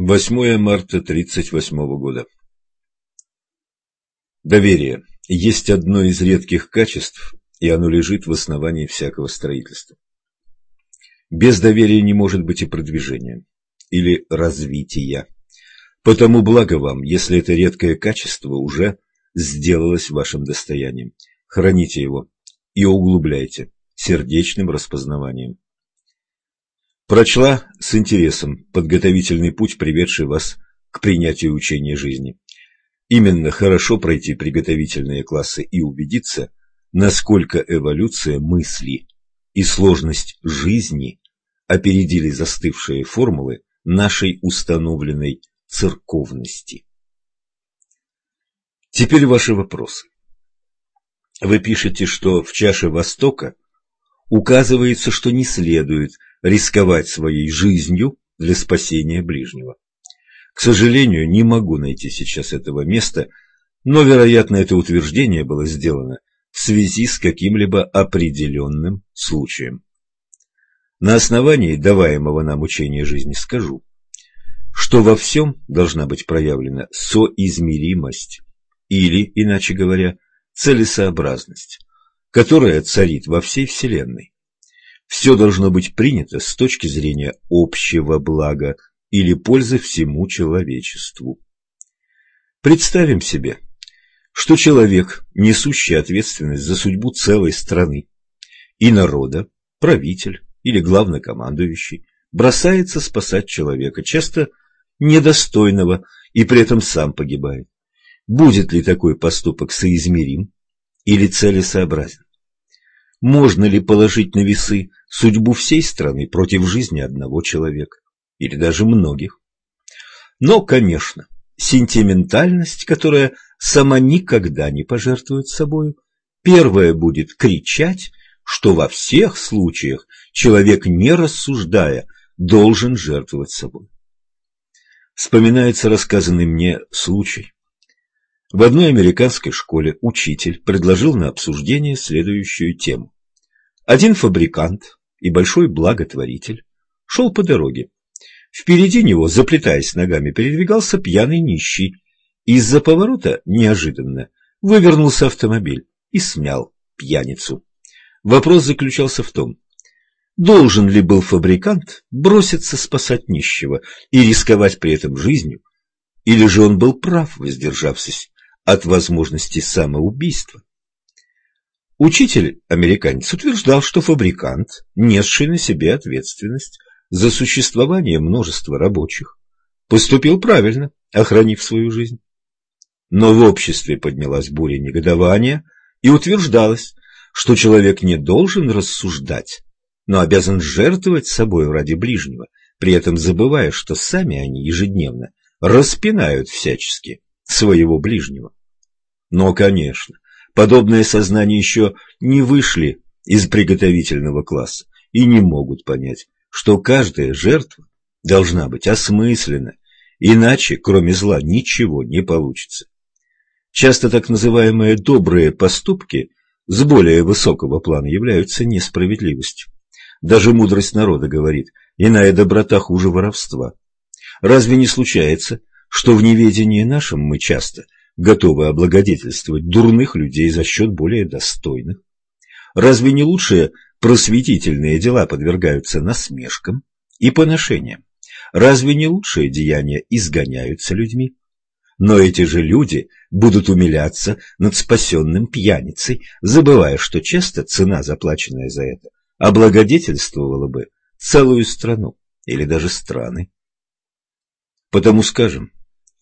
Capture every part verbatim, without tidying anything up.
восьмое марта тридцать восьмого года. Доверие есть одно из редких качеств, и оно лежит в основании всякого строительства. Без доверия не может быть и продвижения, или развития. Потому благо вам, если это редкое качество уже сделалось вашим достоянием. Храните его и углубляйте сердечным распознаванием. Прочла с интересом подготовительный путь, приведший вас к принятию учения жизни. Именно хорошо пройти приготовительные классы и убедиться, насколько эволюция мысли и сложность жизни опередили застывшие формулы нашей установленной церковности. Теперь ваши вопросы. Вы пишете, что в чаше Востока указывается, что не следует рисковать своей жизнью для спасения ближнего. К сожалению, не могу найти сейчас этого места, но, вероятно, это утверждение было сделано в связи с каким-либо определенным случаем. На основании даваемого нам учения жизни скажу, что во всем должна быть проявлена соизмеримость, или, иначе говоря, целесообразность, которая царит во всей Вселенной. Все должно быть принято с точки зрения общего блага или пользы всему человечеству. Представим себе, что человек, несущий ответственность за судьбу целой страны и народа, правитель или главнокомандующий, бросается спасать человека, часто недостойного, и при этом сам погибает. Будет ли такой поступок соизмерим или целесообразен? Можно ли положить на весы судьбу всей страны против жизни одного человека, или даже многих? Но, конечно, сентиментальность, которая сама никогда не пожертвует собою, первая будет кричать, что во всех случаях человек, не рассуждая, должен жертвовать собой. Вспоминается рассказанный мне случай. В одной американской школе учитель предложил на обсуждение следующую тему. Один фабрикант и большой благотворитель шел по дороге. Впереди него, заплетаясь ногами, передвигался пьяный нищий. Из-за поворота неожиданно вывернулся автомобиль и смял пьяницу. Вопрос заключался в том, должен ли был фабрикант броситься спасать нищего и рисковать при этом жизнью, или же он был прав, воздержавшись от возможности самоубийства. Учитель-американец утверждал, что фабрикант, несший на себе ответственность за существование множества рабочих, поступил правильно, охранив свою жизнь. Но в обществе поднялась буря негодования и утверждалось, что человек не должен рассуждать, но обязан жертвовать собой ради ближнего, при этом забывая, что сами они ежедневно распинают всячески своего ближнего. Но, конечно, подобные сознания еще не вышли из приготовительного класса и не могут понять, что каждая жертва должна быть осмыслена, иначе, кроме зла, ничего не получится. Часто так называемые добрые поступки с более высокого плана являются несправедливостью. Даже мудрость народа говорит, иная доброта хуже воровства. Разве не случается, что в неведении нашем мы часто готовы облагодетельствовать дурных людей за счет более достойных? Разве не лучшие просветительные дела подвергаются насмешкам и поношениям? Разве не лучшие деяния изгоняются людьми? Но эти же люди будут умиляться над спасенным пьяницей, забывая, что часто цена, заплаченная за это, облагодетельствовала бы целую страну или даже страны. Потому скажем,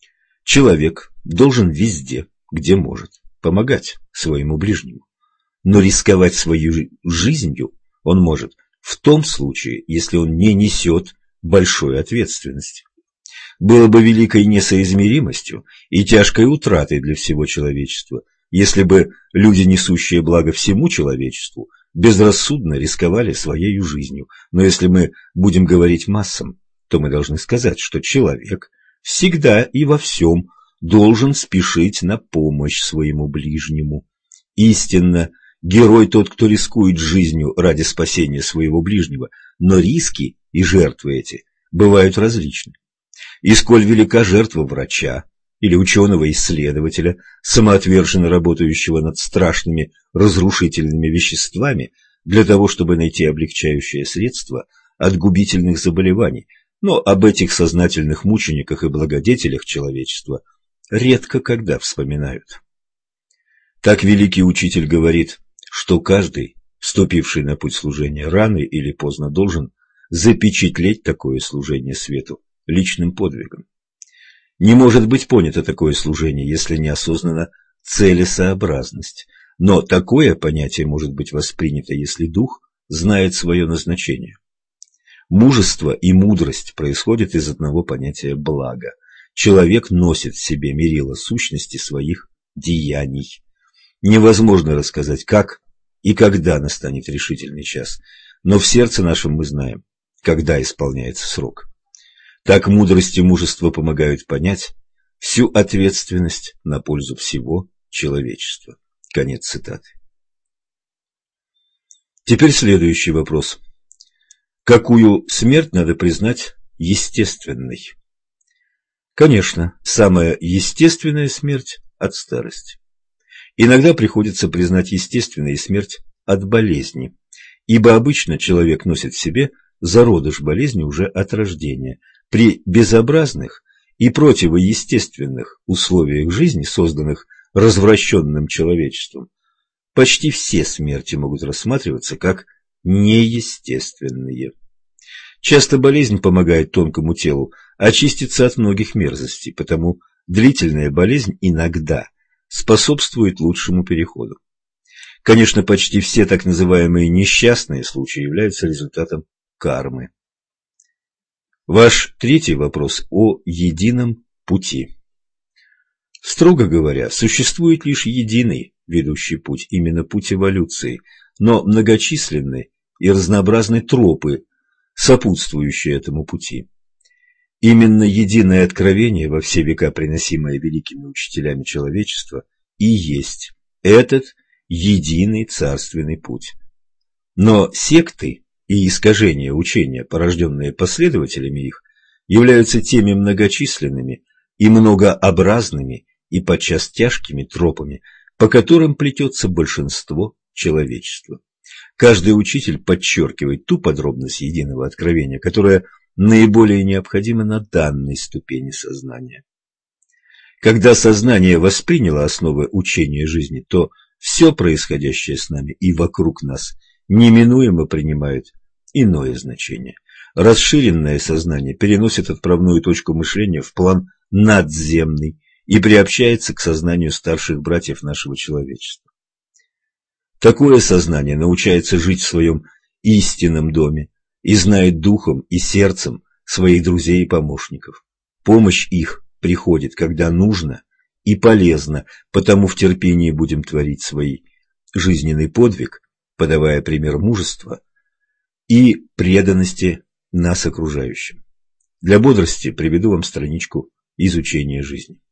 человек должен везде, где может, помогать своему ближнему, но рисковать своей жизнью он может в том случае, если он не несет большой ответственности. Было бы великой несоизмеримостью и тяжкой утратой для всего человечества, если бы люди, несущие благо всему человечеству, безрассудно рисковали своей жизнью. Но если мы будем говорить массам, то мы должны сказать, что человек всегда и во всем должен спешить на помощь своему ближнему. Истинно, герой тот, кто рискует жизнью ради спасения своего ближнего, но риски и жертвы эти бывают различны. И сколь велика жертва врача или ученого-исследователя, самоотверженно работающего над страшными разрушительными веществами для того, чтобы найти облегчающее средство от губительных заболеваний, но об этих сознательных мучениках и благодетелях человечества редко когда вспоминают. Так великий учитель говорит, что каждый, вступивший на путь служения, рано или поздно должен запечатлеть такое служение свету личным подвигом. Не может быть понято такое служение, если неосознанно целесообразность, но такое понятие может быть воспринято, если дух знает свое назначение. Мужество и мудрость происходят из одного понятия блага. Человек носит в себе мерило сущности своих деяний. Невозможно рассказать, как и когда настанет решительный час, но в сердце нашем мы знаем, когда исполняется срок. Так мудрость и мужество помогают понять всю ответственность на пользу всего человечества. Конец цитаты. Теперь следующий вопрос. Какую смерть надо признать естественной? Конечно, самая естественная смерть от старости. Иногда приходится признать естественной смерть от болезни, ибо обычно человек носит в себе зародыш болезни уже от рождения. При безобразных и противоестественных условиях жизни, созданных развращенным человечеством, почти все смерти могут рассматриваться как неестественные. Часто болезнь помогает тонкому телу очиститься от многих мерзостей, потому длительная болезнь иногда способствует лучшему переходу. Конечно, почти все так называемые несчастные случаи являются результатом кармы. Ваш третий вопрос о едином пути. Строго говоря, существует лишь единый ведущий путь, именно путь эволюции, но многочисленны и разнообразны тропы, сопутствующие этому пути. Именно единое откровение, во все века приносимое великими учителями человечества, и есть этот единый царственный путь. Но секты и искажения учения, порожденные последователями их, являются теми многочисленными и многообразными и подчас тяжкими тропами, по которым плетется большинство человечества. Каждый учитель подчеркивает ту подробность единого откровения, которая наиболее необходима на данной ступени сознания. Когда сознание восприняло основы учения жизни, то все происходящее с нами и вокруг нас неминуемо принимает иное значение. Расширенное сознание переносит отправную точку мышления в план надземный и приобщается к сознанию старших братьев нашего человечества. Такое сознание научается жить в своем истинном доме и знает духом и сердцем своих друзей и помощников. Помощь их приходит, когда нужно и полезно, потому в терпении будем творить свой жизненный подвиг, подавая пример мужества и преданности нас окружающим. Для бодрости приведу вам страничку изучения жизни.